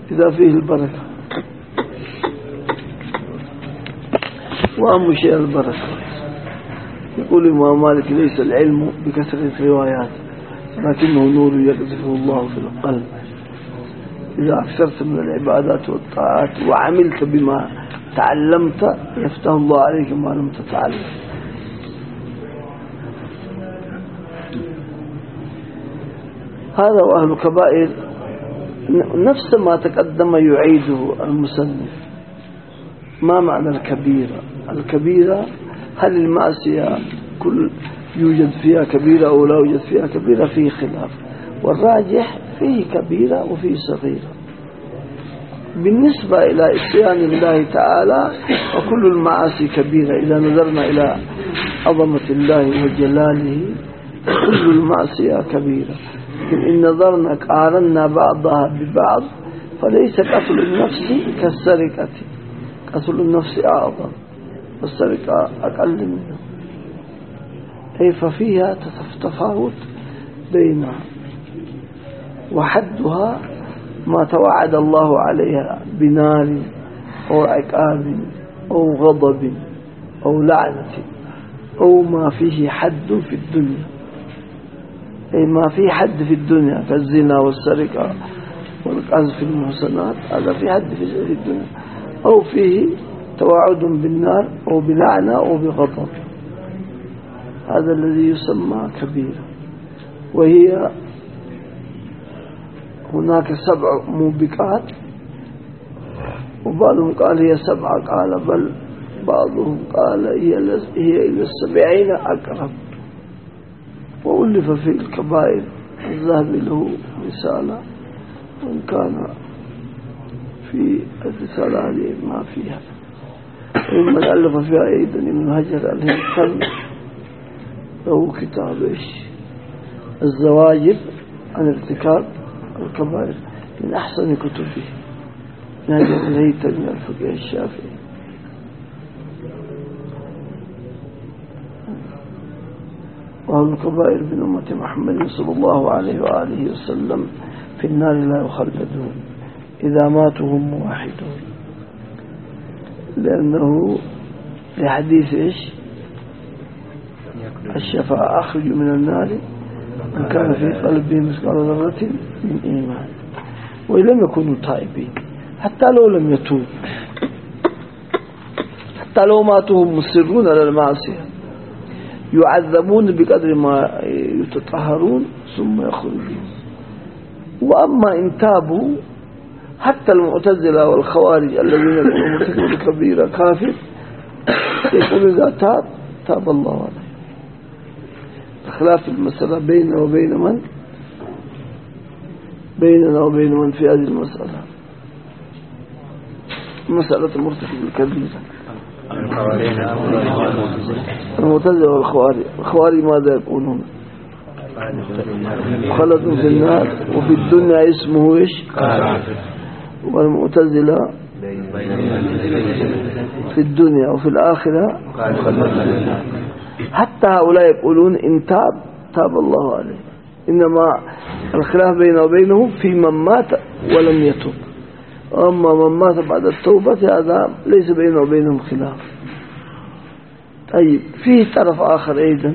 إذا فيه البركة، وأهم شيء البركة. يقول الإمام مالك: ليس العلم بكثرة روايات لكنه نور يقذفه الله في القلب. إذا أكثرت من العبادات والطاعات وعملت بما تعلمت يفتح الله عليك ما لم تتعلم. هذا وأهل الكبائر نفس ما تقدم يعيده المصنف. ما معنى الكبيرة؟ الكبيرة هل المعصية كل يوجد فيها كبيرة أو لا يوجد فيها كبيرة؟ فيه خلاف، والراجح فيه كبيرة وفيه صغيرة. بالنسبة إلى إتيان الله تعالى وكل المعاصي كبيرة إذا نظرنا إلى عظمة الله وجلاله، كل المعصية كبيرة. لكن إن نظرنا قارنا بعضها ببعض فليس قتل النفس كالسرقة، قتل النفس أعظم والسرقة أقل منه. أي ففيها تفاوت بينها، وحدها ما توعد الله عليها بنار أو عقاب أو غضب أو لعنة، أو ما فيه حد في الدنيا، أي ما فيه حد في الدنيا كالزنا والسرقة والقذف المحصنات، هذا في حد في الدنيا، أو فيه توعد بالنار أو بلعنة أو بغضب، هذا الذي يسمى كبيرة. وهي هناك 7 موبقات، وبعضهم قال هي 7، قال بل بعضهم قال هي إلى 70 أقرب. وألف في الكبائر الذهبي له رسالة، وإن كان في الرسالة هذه ما فيها، ومن ألف فيها أيضا ابن هجر الهيثمي له كتاب الزواجر عن ارتكاب الكبائر من أحسن كتبه، نادي الهيثمي الفقيه الشافعي. وأهل الكبائر من أمة محمد صلى الله عليه وآله وسلم في النار لا يخلدون إذا ماتوا هم موحدون، لأنه لحديث الشفاعة أخرج من النار من كان في قلبه مثقال ذرة من إيمان، ولم يكونوا تائبين حتى لو لم يتوب، حتى لو ماتوا هم مصرون على المعصية يعذبون بقدر ما يتطهرون ثم يخرجون. وأما إن تابوا، حتى المعتزلة والخوارج الذين يقولون مرتكب الكبيرة كافر يقول إذا تاب الله عليه. خلاف المسألة بيننا وبين من؟ بيننا وبين من في هذه المسألة، مسألة مرتكب الكبيرة. المعتزلة والخوارج، الخوارج ماذا يقولون؟ خلدوا في النار وفي الدنيا اسمه والمعتزلة في الدنيا وفي الآخرة حتى هؤلاء يقولون إن تاب الله عليه. إنما الخلاف بينه وبينه في من مات ولم يتوب، أما من مات بعد التوبة هذا ليس بينه وبينهم خلاف. طيب فيه طرف آخر أيضا،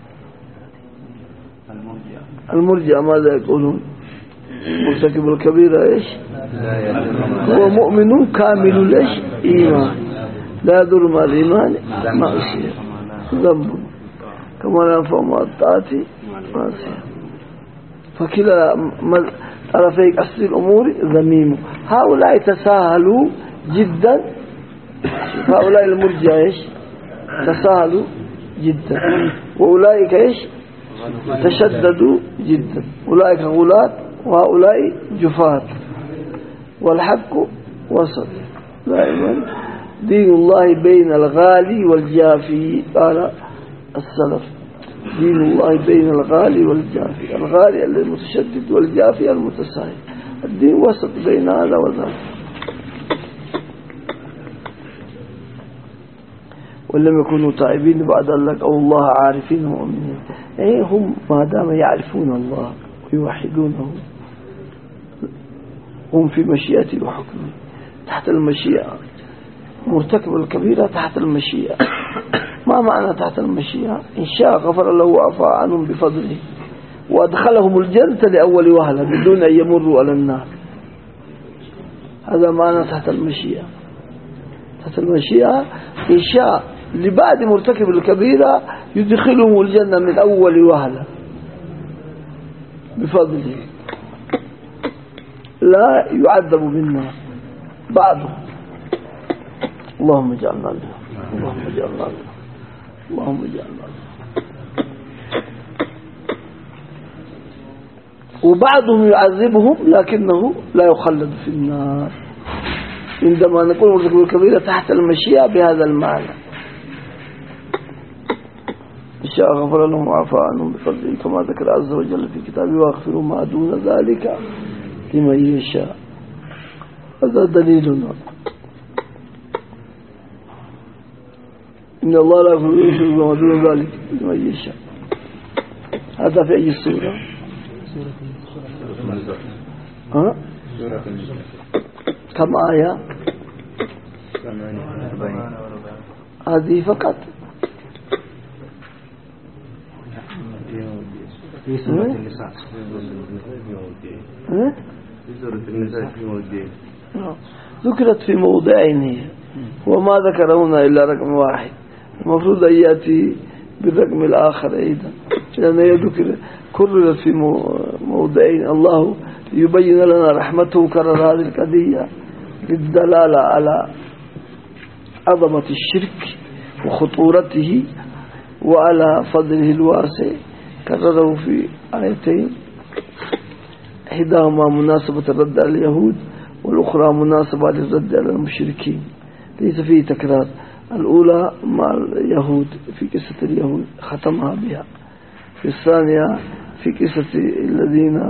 المرجئة ماذا يقولون؟ مرتكب الكبيرة هو مؤمن كامل إيمان لا يضر مع الإيمان معصية ذنب كما لا ينفع مع الطاعة معصية. فكلا طرفي قصد الأمور ذميم. هؤلاء تساهلوا جدا، هؤلاء المرجئة تساهلوا جدا، وأولئك تشددوا جدا، أولئك غلاة وهؤلاء جفاة، والحق وسط دائما. دين الله بين الغالي والجافي، قال السلف دين الله بين الغالي والجافي، الغالي المتشدد والجافي المتساهل، الدين وسط بين هذا وذاك. ولم يكونوا تائبين بعد أن لقوا الله عارفين مؤمنين. هم ما دام يعرفون الله ويوحدونه هم في مشيئته وحكمه، تحت المشيئة. مرتكب الكبيرة تحت المشيئة. ما معنى تحت المشيئة؟ إن شاء غفر له وعفى عنهم بفضله وأدخلهم الجنة لأول وهلة بدون أن يمروا على النار. هذا معنى تحت المشيئة. تحت المشيئة إن شاء لبعد مرتكب الكبيرة يدخلهم الجنة من أول وهلة بفضله، لا يعذب بالنار بعضهم. اللهم اجعلنا منهم، اللهم اجعلنا منهم، اللهم اجعلنا منهم. وبعضهم يعذبهم لكنه لا يخلد في النار. عندما نقول مرتكب الكبيرة تحت المشيئة بهذا المعنى، إن شاء غفر لهم وعفى عنهم بفضله كما ذكر عز وجل في كتابه واغفر ما دون ذلك لمن يشاء. هذا دليلنا إن الله لا يغفر ما دون ذلك لمن يشاء. هذا في أي سورة؟ ها؟ كم آية؟ هذه فقط في سورة النساء. في سورة النساء في موضعين ذكرت في موضعين هي، وما ذكر هنا إلا رقم واحد. المفروض أن يأتي بالرقم الآخر أيضا، لأنه ذكر كررت في موضعين. الله يبين لنا رحمته كرر هذه القضية للدلالة على عظمة الشرك وخطورته وعلى فضله الواسع. كرره في آيتين، إحداهما مناسبة الرد على اليهود والأخرى مناسبة للرد على المشركين، ليس فيه تكرار. الأولى مع اليهود في قصة اليهود ختمها بها، في الثانية في قصة الذين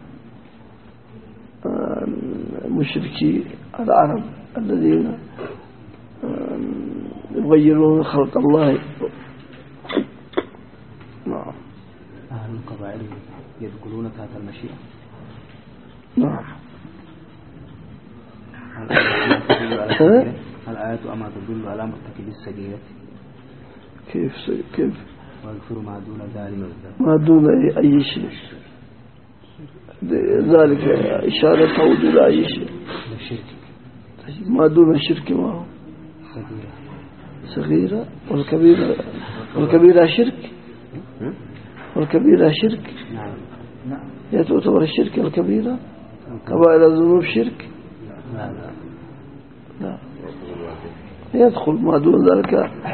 مشركي العرب الذين يغيرون خلق الله. نعم. أهل القبائل يدخلون تحت المشيئة. نعم. الآيات أما تدل على مرتكب السجيرة. كيف ويغفر ما دون ذلك، ما دون أي شيء، ذلك إشارة تعود إلى أي شيء. ما دون الشرك ما هو صغيرة، والكبيرة شرك، والكبيرة شرك. نعم. هي تعتبر الشرك الكبيرة؟ كبائر الذنوب شرك؟ لا، يدخل ما دون ذلك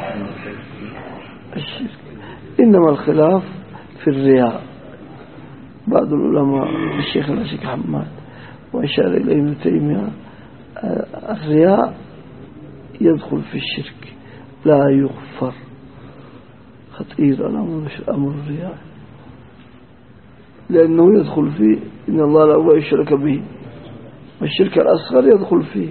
الشرك. إنما الخلاف في الرياء. بعض العلماء الشيخ الشيخ حماد وأشار إليه ابن تيمية الرياء يدخل في الشرك لا يغفر. خطير أمر الرياء، لأنه يدخل فيه إن الله لا يشرك به، والشرك الأصغر يدخل فيه،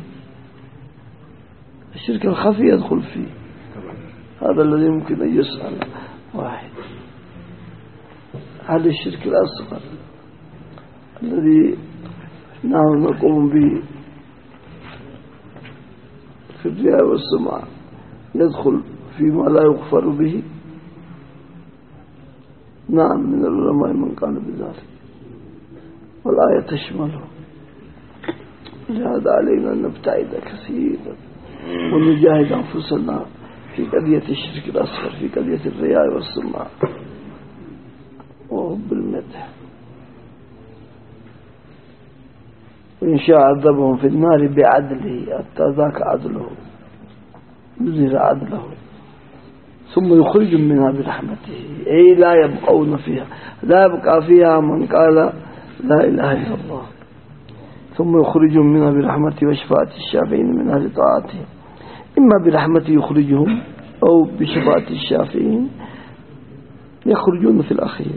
الشرك الخفي يدخل فيه. هذا الذي يمكن أن يسأل واحد، هل الشرك الأصغر الذي نحن نقوم به في الرياء والسمعة يدخل فيما لا يغفر به؟ نعم، من العلماء من قال بذلك، والآية تشمله. لهذا علينا أن نبتعد كثيرا ونجاهد أنفسنا في قضية الشرك الأصغر، في قضية الرياء والسمعة وحب المدح. وإن شاء عذبهم في النار بعدله، حتى ذاك عدله، يظهر عدله، ثم يخرج منها برحمته، أي لا يبقون فيها، لا يبقى فيها من قال لا إله إلا الله. ثم يخرج منها برحمته وشفاعة الشافعين من أهل طاعته. إما برحمته يخرجهم أو بشفاعة الشافعين يخرجون في الأخير.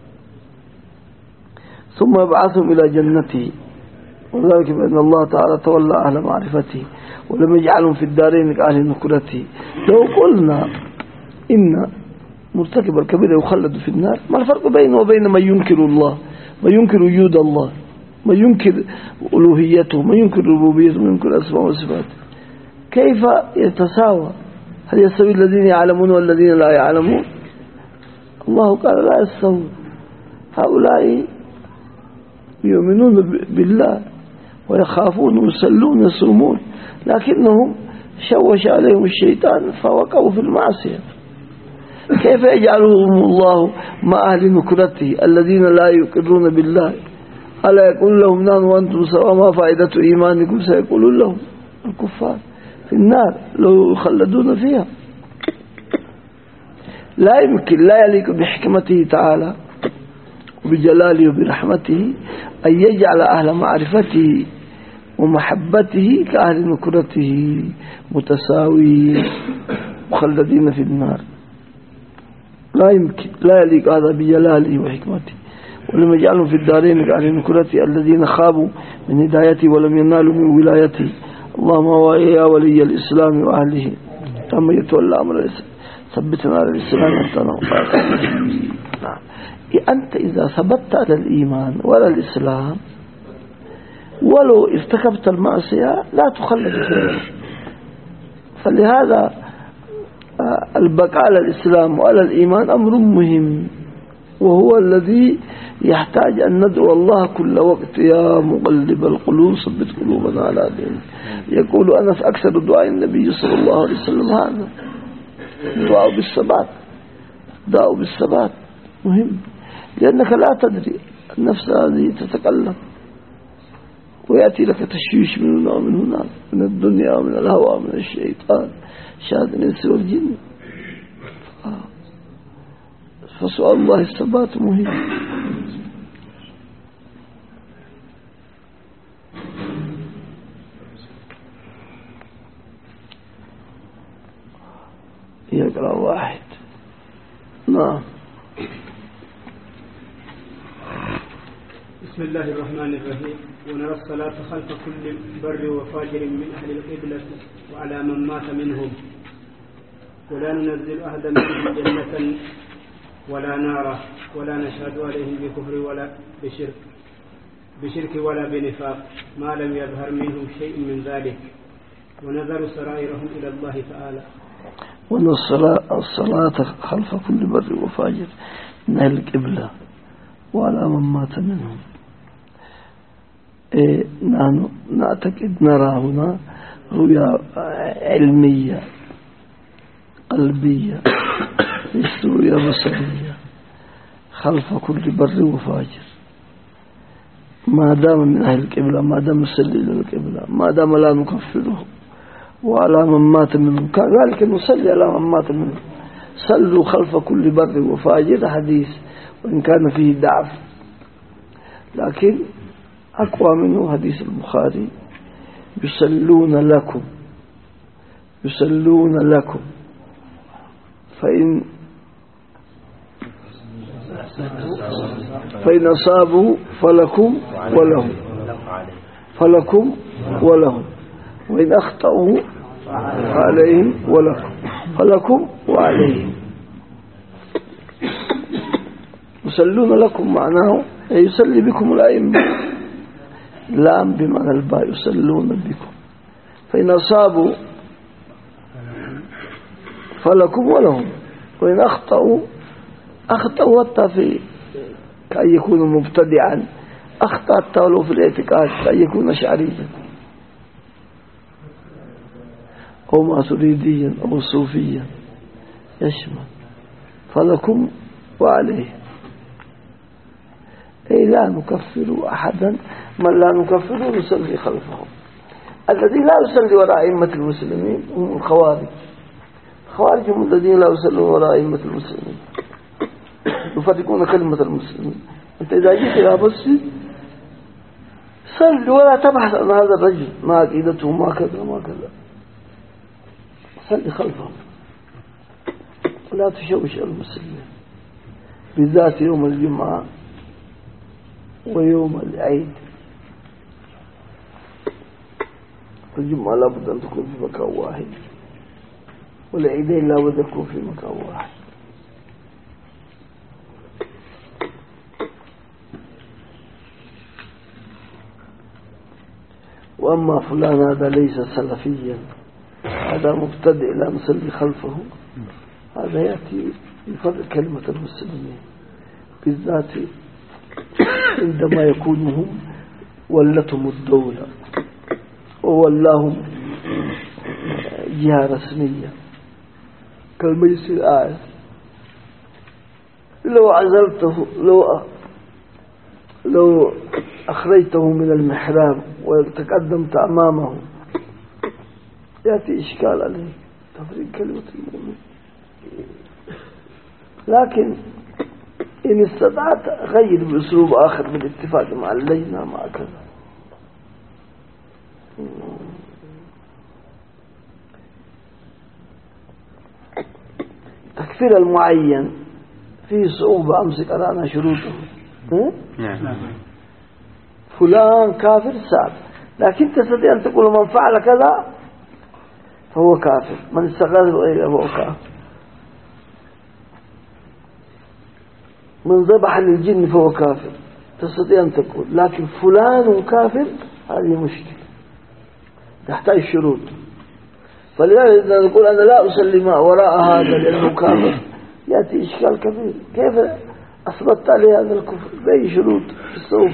ثم يبعثهم إلى جنته، وذلك بأن الله تعالى تولى أهل معرفته ولم يجعلهم في الدارين كأهل نكرته. لو قلنا إن مرتكب الكبيرة يخلد في النار، ما الفرق بينه وبين من ينكر الله وينكر وجود الله؟ من ينكر ألوهيته، من ينكر ربوبيته، من ينكر أسماء وصفاته. كيف يتساوى؟ هل يستوي الذين يعلمون والذين لا يعلمون؟ الله قال لا يستوي. هؤلاء يؤمنون بالله ويخافون ويصلون ويصومون، لكنهم شوش عليهم الشيطان فوقعوا في المعصية. كيف يجعلهم الله مع أهل نكرته الذين لا يقرون بالله؟ ألا يقول لهم نحن وأنتم سواء ما فائدة إيمانكم؟ سيقولون لهم الكفار في النار لو يخلدون فيها. لا يمكن، لا يليق بحكمته تعالى وبجلاله وبرحمته أن يجعل أهل معرفته ومحبته كأهل نكرته متساويين مخلدين في النار. لا يمكن، لا يليق هذا بجلاله وحكمته. ولم يجعلهم في الدارين كأهل نكرته الذين خابوا من هدايته ولم ينالوا من ولايته. اللهم ويا ولي الإسلام وأهله ثم يتولى أمر الإسلام ثبتنا على الإسلام نعم. أنت إذا ثبت على الإيمان ولا الإسلام ولو ارتكبت المعصية لا تخلد فيها. فلهذا البقاء على الإسلام وعلى الإيمان أمر مهم، وهو الذي يحتاج أن ندعو الله كل وقت يا مقلب القلوب ثبت قلوبنا على دينك. يقول أنا في أكثر دعاء النبي صلى الله عليه وسلم هذا دعاء بالثبات. دعاء بالثبات مهم، لأنك لا تدري النفس هذه تتكلم ويأتي لك تشويش من هنا ومن هناك، من الدنيا ومن الهوى ومن الشيطان شاهد الإنس والجن. فسؤال الله الثبات مهم. يقرأ واحد. نعم. بسم الله الرحمن الرحيم. ونرى الصلاة خلف كل بر وفاجر من أهل القبلة وعلى من مات منهم، ولا ننزل أحدا منهم جنة ولا نارا، ولا نشهد عليهم بكفر ولا بشرك ولا بنفاق ما لم يظهر منهم شيء من ذلك، ونذر سرائرهم إلى الله تعالى. وأن الصلاة خلف كل بر وفاجر من أهل القبلة وعلى من مات منهم. نحن نعتقد نرى هنا رؤيا علمية قلبية ليست رؤيا بصرية. خلف كل بر وفاجر ما دام من أهل القبلة، ما دام يصلي إلى القبلة، ما دام لا نكفره، وعلى من مات منهم كذلك نصلي على من مات منهم. صلوا خلف كل بر وفاجر حديث وإن كان فيه ضعف، لكن أقوى منه حديث البخاري يصلون لكم فإن أصابوا فلكم ولهم وإن أخطأوا فعليهم ولكم، فلكم وعليهم. يصلون لكم معناه يصلي بكم الأئمة، لام بمعنى الباء، يصلون بكم. فإن أصابوا فلكم ولهم، وإن أخطأوا حتى في كأن يكون مبتدعا، أخطأ حتى ولو في الاعتقاد كأن يكون أشعريا أو ماتريديا أو صوفيا يشمل فلكم وعليه. أي لا نكفر أحدا، من لا نكفر نصلي خلفه. الذي لا يصلي وراء أئمة المسلمين هم الخوارج. الخوارج هم الذين لا يصلون وراء أئمة المسلمين، يفرقون كلمة المسلمين. أنت إذا جئت إلى مسجد صل ولا تبحث عن هذا الرجل ما عقيدته ما كذا، صلي خلفه ولا تشوش المسلمين، بالذات يوم الجمعة ويوم العيد. الجمعة لابد أن تكون في مكان واحد، والعيدين لابد أن تكون في مكان واحد. وأما فلان هذا ليس سلفيا، هذا مبتدئ لا نصلي خلفه، هذا يأتي يفرق كلمة المسلمين، بالذات عندما يكون هم ولتهم الدولة وولاهم جهة رسمية كالمجلس الأعلى. لو عزلته، لو أخرجته من المحراب وتقدمت أمامه يأتي إشكال عليه تفريق كلمة المؤمن. لكن إن استطعت غير بأسلوب آخر بالاتفاق مع اللجنة مع كذا. تكفير المعين فيه صعوبة. أمسك أرانا شروطه. فلان كافر ساب، لكن تستطيع أن تقول من فعل كذا فهو كافر، من استغاث بغيره فهو كافر، من ذبح للجن فهو كافر، تستطيع أن تقول. لكن فلان كافر هذه مشكلة تحتاج شروط. فلذلك إذا نقول أنا لا أصلي ما وراء هذا لأنه كافر يأتي إشكال كبير. كيف أثبت عليه هذا الكفر بأي شروط السوف؟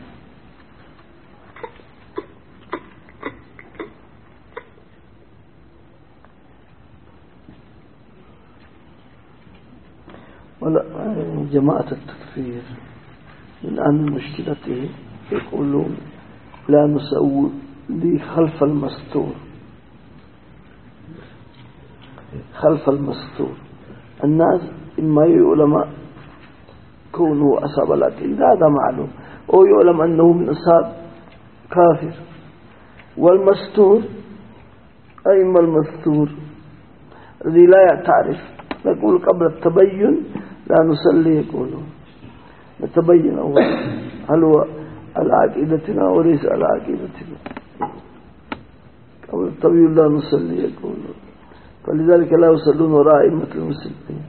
ولا جماعة التكفير من أهم مشكلته يقولون لا نسوي خلف المستور. خلف المستور الناس إما يعلم كونه أصاب العقيدة هذا معلوم، أو يعلم أنه من أصحاب كافر. والمستور أي ما المستور الذي لا تعرف، نقول قبل التبين لا نصلي، يقولون نتبين أولا هل هو على عقيدتنا وليس على عقيدتنا، قبل التبين لا نصلي يقولون. فلذلك لا يصلون وراء أئمة المسلمين.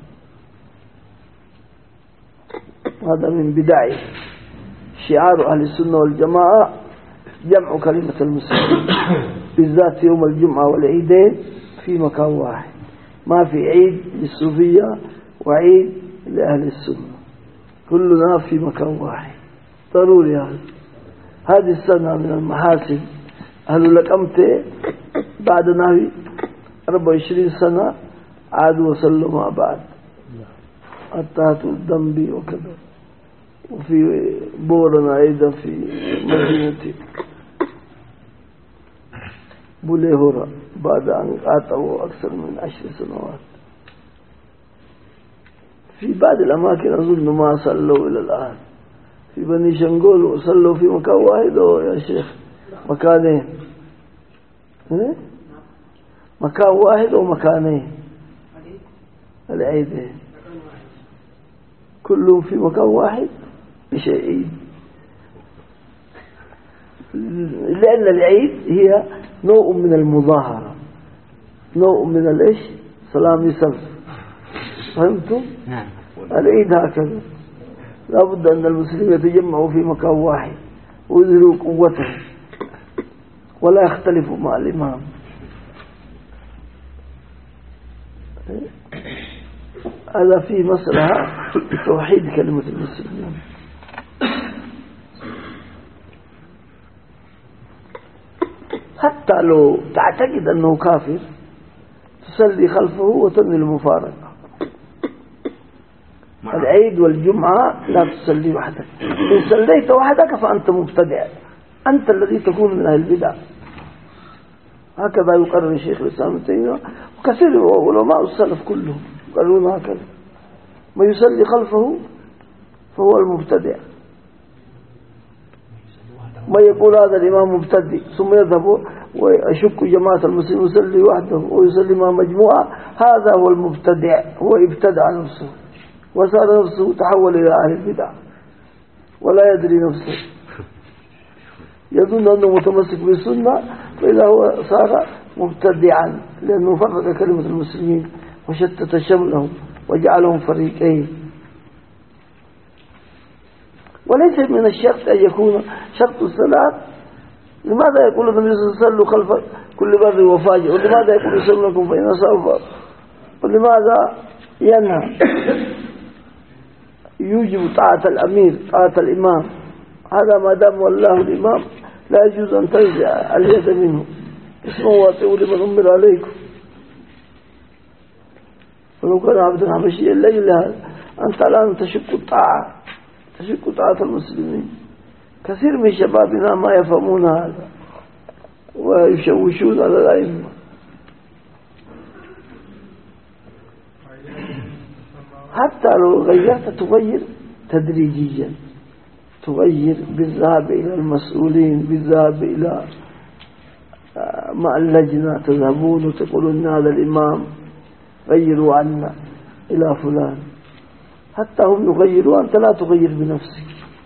هذا من بداية شعار أهل السنة والجماعة جمع كلمة المسلمين، بالذات يوم الجمعة والعيدين في مكان واحد، ما في عيد للصوفية وعيد لأهل السنة، كلنا في مكان واحد ضروري. هذه السنة من المحاسن أهل لقمته بعد نهي 24 سنة عادوا وصلوا مع بعض التهت الدنبي وكذا. وفي بورنا أيضا في مدينة بوليهورا بعد أن قاطعوا أكثر من 10 سنوات. في بعض الأماكن أظن ما صلوا إلى الآن. في بني شنغول صلوا في مكان واحد يا شيخ، مكانين، مكان واحد ومكانين العيدين كلهم في مكان واحد مش عيد. لأن العيد هي نوع من المظاهرة، نوع من الإيش سلام يسر. فهمتم؟ العيد هكذا لا بد أن المسلمين يتجمعوا في مكان واحد ويظهروا قوتهم ولا يختلفوا مع الإمام. هذا في مصلحة توحيد كلمة المسلمين. حتى لو تعتقد أنه كافر تصلي خلفه وتنوي المفارقة. العيد والجمعة لا تصلي وحدك، إن صليت وحدك فأنت مبتدع، أنت الذي تكون من أهل البدع. هكذا يقرر الشيخ الإسلام ابن تيمية وكثير علماء السلف كلهم يقولون هكذا. ما يصلي خلفه فهو المبتدع. ما يقول هذا الإمام مبتدئ ثم يذهب ويشك جماعة المسلمين يصلي وحده ويصلي مع مجموعة، هذا هو المبتدع، هو ابتدع نفسه وصار نفسه تحول إلى أهل البدع ولا يدري نفسه، يظن أنه متمسك بالسنة فإذا هو صار مبتدعا، لأنه فرق كلمة المسلمين وشتت شملهم وجعلهم فريقين. وليس من الشرط أن يكون شرط الصلاة لماذا يقول النبي صلى الله عليه وسلم خلف كل بر وفاجر؟ ولماذا يقول يصلوا لكم فإن أصابوا؟ ولماذا ينهى يوجب طاعة الأمير طاعة الإمام؟ هذا ما دام والله الإمام لا يجوز أن تنزع اليد منه. اسمعوا وأطيعوا لمن أمر عليكم. ولو كان عبدا حبشيا الليل هذا أنت الآن تشك طاعة المسلمين. كثير من شبابنا ما يفهمون هذا ويشوشون على الأئمة. حتى لو غيرت تغير تدريجيا، تغير بالذهاب إلى المسؤولين، بالذهاب إلى مع اللجنة، تذهبون وتقولون هذا الإمام غيروا عنا إلى فلان، حتى هم يغيروا، أنت لا تغير بنفسك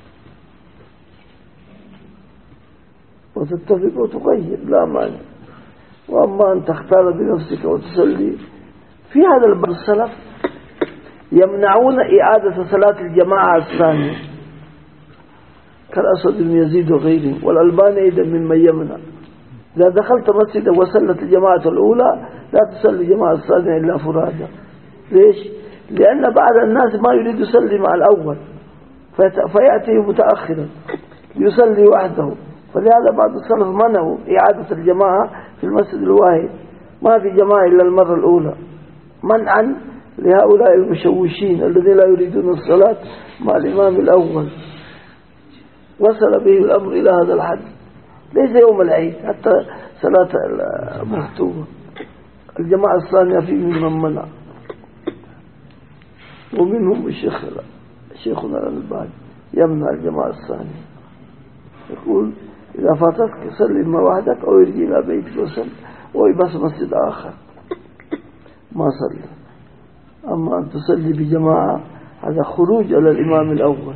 وتتفق وتغير لا مانع. وأما أن تختار بنفسك وتصلي، في هذا الباب السلف يمنعون إعادة صلاة الجماعة الثانية كالأسود بن يزيد وغيرهم، والألباني أيضا ممن يمنع. إذا دخلت مسجدا وصلت الجماعة الأولى لا تصلي الجماعة الثانية إلا فرادى. ليش؟ لأن بعض الناس ما يريد يصلي مع الأول فيأتي متأخرا يصلي وحده، فلهذا بعض السلف منعوا إعادة الجماعة في المسجد الواحد، ما في جماعة إلا المرة الأولى، منعا لهؤلاء المشوشين الذين لا يريدون الصلاة مع الإمام الأول. وصل به الأمر إلى هذا الحد، ليس يوم العيد حتى صلاة المكتوبة الجماعة الثانية في من منع، ومنهم شيخنا الألباني يمنع الجماعة الثانية، يقول إذا فاتتك صلي ما وحدك أو يرجي إلى بيتك وصل، ويبس مسجد آخر ما صلي. أما أن تصلي بجماعة هذا خروج على الإمام الأول.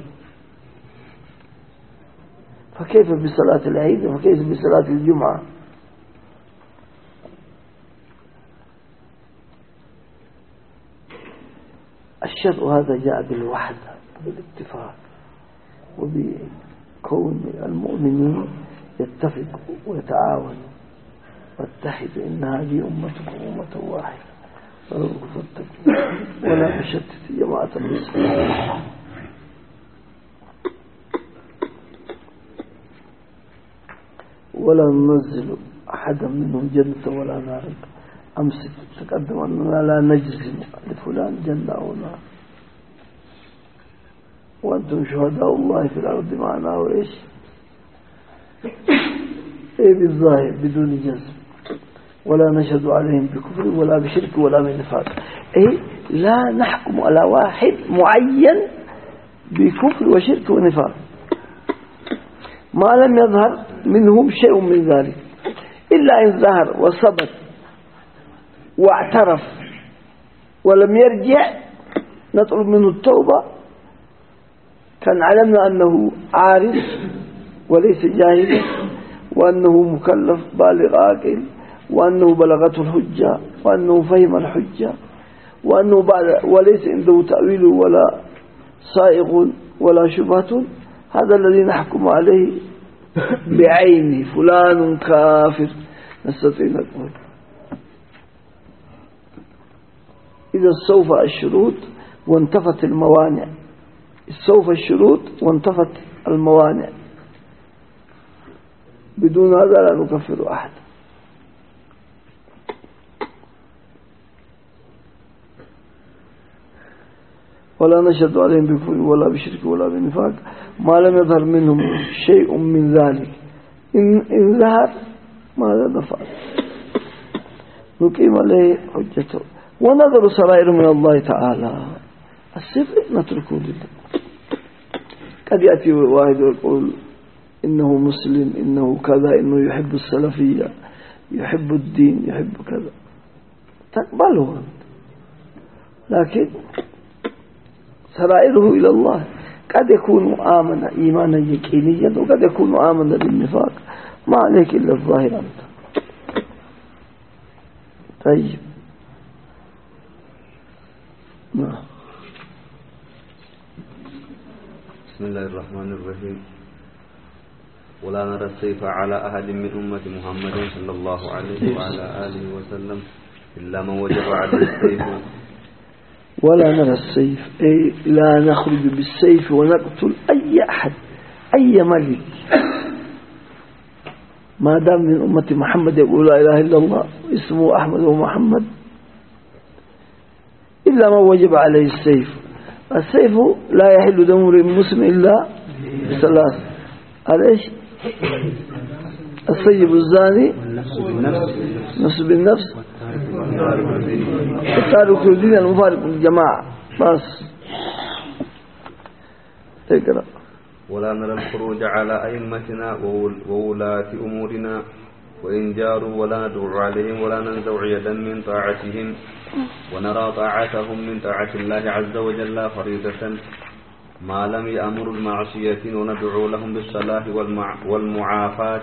فكيف بصلاة العيد وكيف بصلاة الجمعة؟ الشرع هذا جاء بالوحدة بالاتفاق وبكون المؤمنين يتفقوا ويتعاونوا واتحدوا إن هذه أمتكم أمة واحدة ولا تشتت جماعة المسلمين. ولا ننزل أحدا منهم جنة ولا نار. أمس تقدم أننا لا نجزم لفلان جنة أو نار، وأنتم شهداء الله في الأرض معنا. وإيش إيه بالظاهر بدون جزم. ولا نشهد عليهم بكفر ولا بشرك ولا بنفاق. إيه لا نحكم على واحد معين بكفر وشرك ونفاق ما لم يظهر منهم شيء من ذلك، إلا إن ظهر وثبت واعترف ولم يرجع نطلب منه التوبة. كان علمنا أنه عارف وليس جاهل، وأنه مكلف بالغ عاقل، وأنه بلغته الحجة، وأنه فهم الحجة، وأنه وليس عنده تأويل ولا صائغ ولا شبهة. هذا الذي نحكم عليه بعينه فلان كافر نستطيع نقول. إذا استوفى الشروط وانتفت الموانع، استوفى الشروط وانتفت الموانع، بدون هذا لا نكفر أحد. ولا نشهد عليهم بكفر ولا بشرك ولا بنفاق ما لم يظهر منهم شيء من ذلك. إن ظهر ماذا نفعل؟ نقيم عليه حجته ونظر سرائر من الله تعالى. السر نتركه لله. قد يأتي واحد ويقول إنه مسلم، إنه كذا، إنه يحب السلفية، يحب الدين، يحب كذا، تقبله أنت، لكن سرائره إلى الله. قد يكون آمن إيمانا يقينيا، وقد يكون آمن بالنفاق، ما عليك إلا الظاهر أنت. طيب نعم. بسم الله الرحمن الرحيم. ولا نرى السيف على أحد من أمة محمد صلى الله عليه وعلى آله وسلم إلا من وجب عليه السيف. ولا نرى السيف أي لا نخرج بالسيف ونقتل أي أحد أي ملك ما دام من أمة محمد يقول لا إله إلا الله اسمه أحمد ومحمد إلا من وجب عليه السيف. السيف لا يحل دم امرئ مسلم إلا ثلاث. إيش؟ السيب الزاني نفس بالنفس التارك الدين المفارق للجماعة. بس اقرأ. ولا نرى الخروج على أئمتنا وولاة أمورنا وإن جاروا ولا ندعو عليهم ولا ننزع يدا من طاعتهم ونرى طاعتهم من طاعة الله عز وجل فريضة ما لم يأمر المعصية وندعو لهم بالصلاة والمعافاة.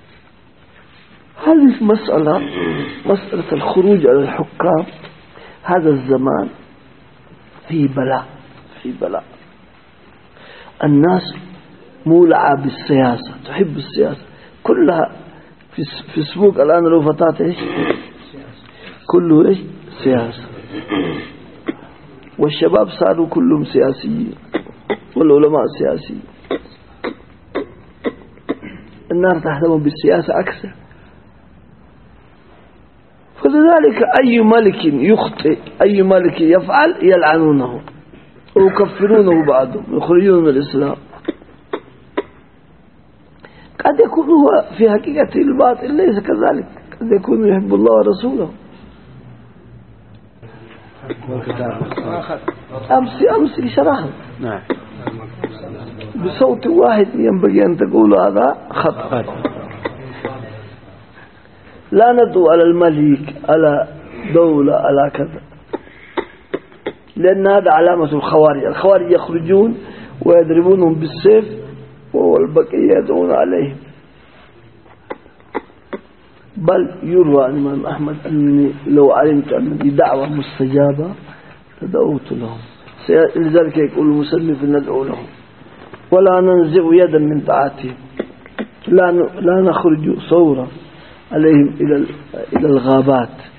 هذه مسألة الخروج على الحكام هذا الزمان في بلاء الناس مولعة بالسياسة تحب السياسة كلها في السوق الآن لو فتاة إيش كله إيش سياسة والشباب صاروا كلهم سياسيين والعلماء سياسيين. الناس تهتم بالسياسة أكثر فلذلك أي ملك يخطئ أي ملك يفعل يلعنونه ويكفرونه بعضهم يخرجون من الإسلام. قد يكون هو في حقيقة الباطل ليس كذلك قد يكون يحب الله ورسوله. أمس شرحه نعم بصوت واحد ينبغي أن تقول هذا خطأ. لا ندعو على الملك على دولة على كذا لأن هذا علامة الخوارج يخرجون ويضربونهم بالسيف والبقية يدعون عليهم. بل يروى عن الإمام أحمد أني لو علمت أن دعوة مستجابة لدعوت لهم. لذلك يقول المسلم ندعو لهم ولا ننزع يدا من طاعتهم لا نخرج صورة عليهم إلى الغابات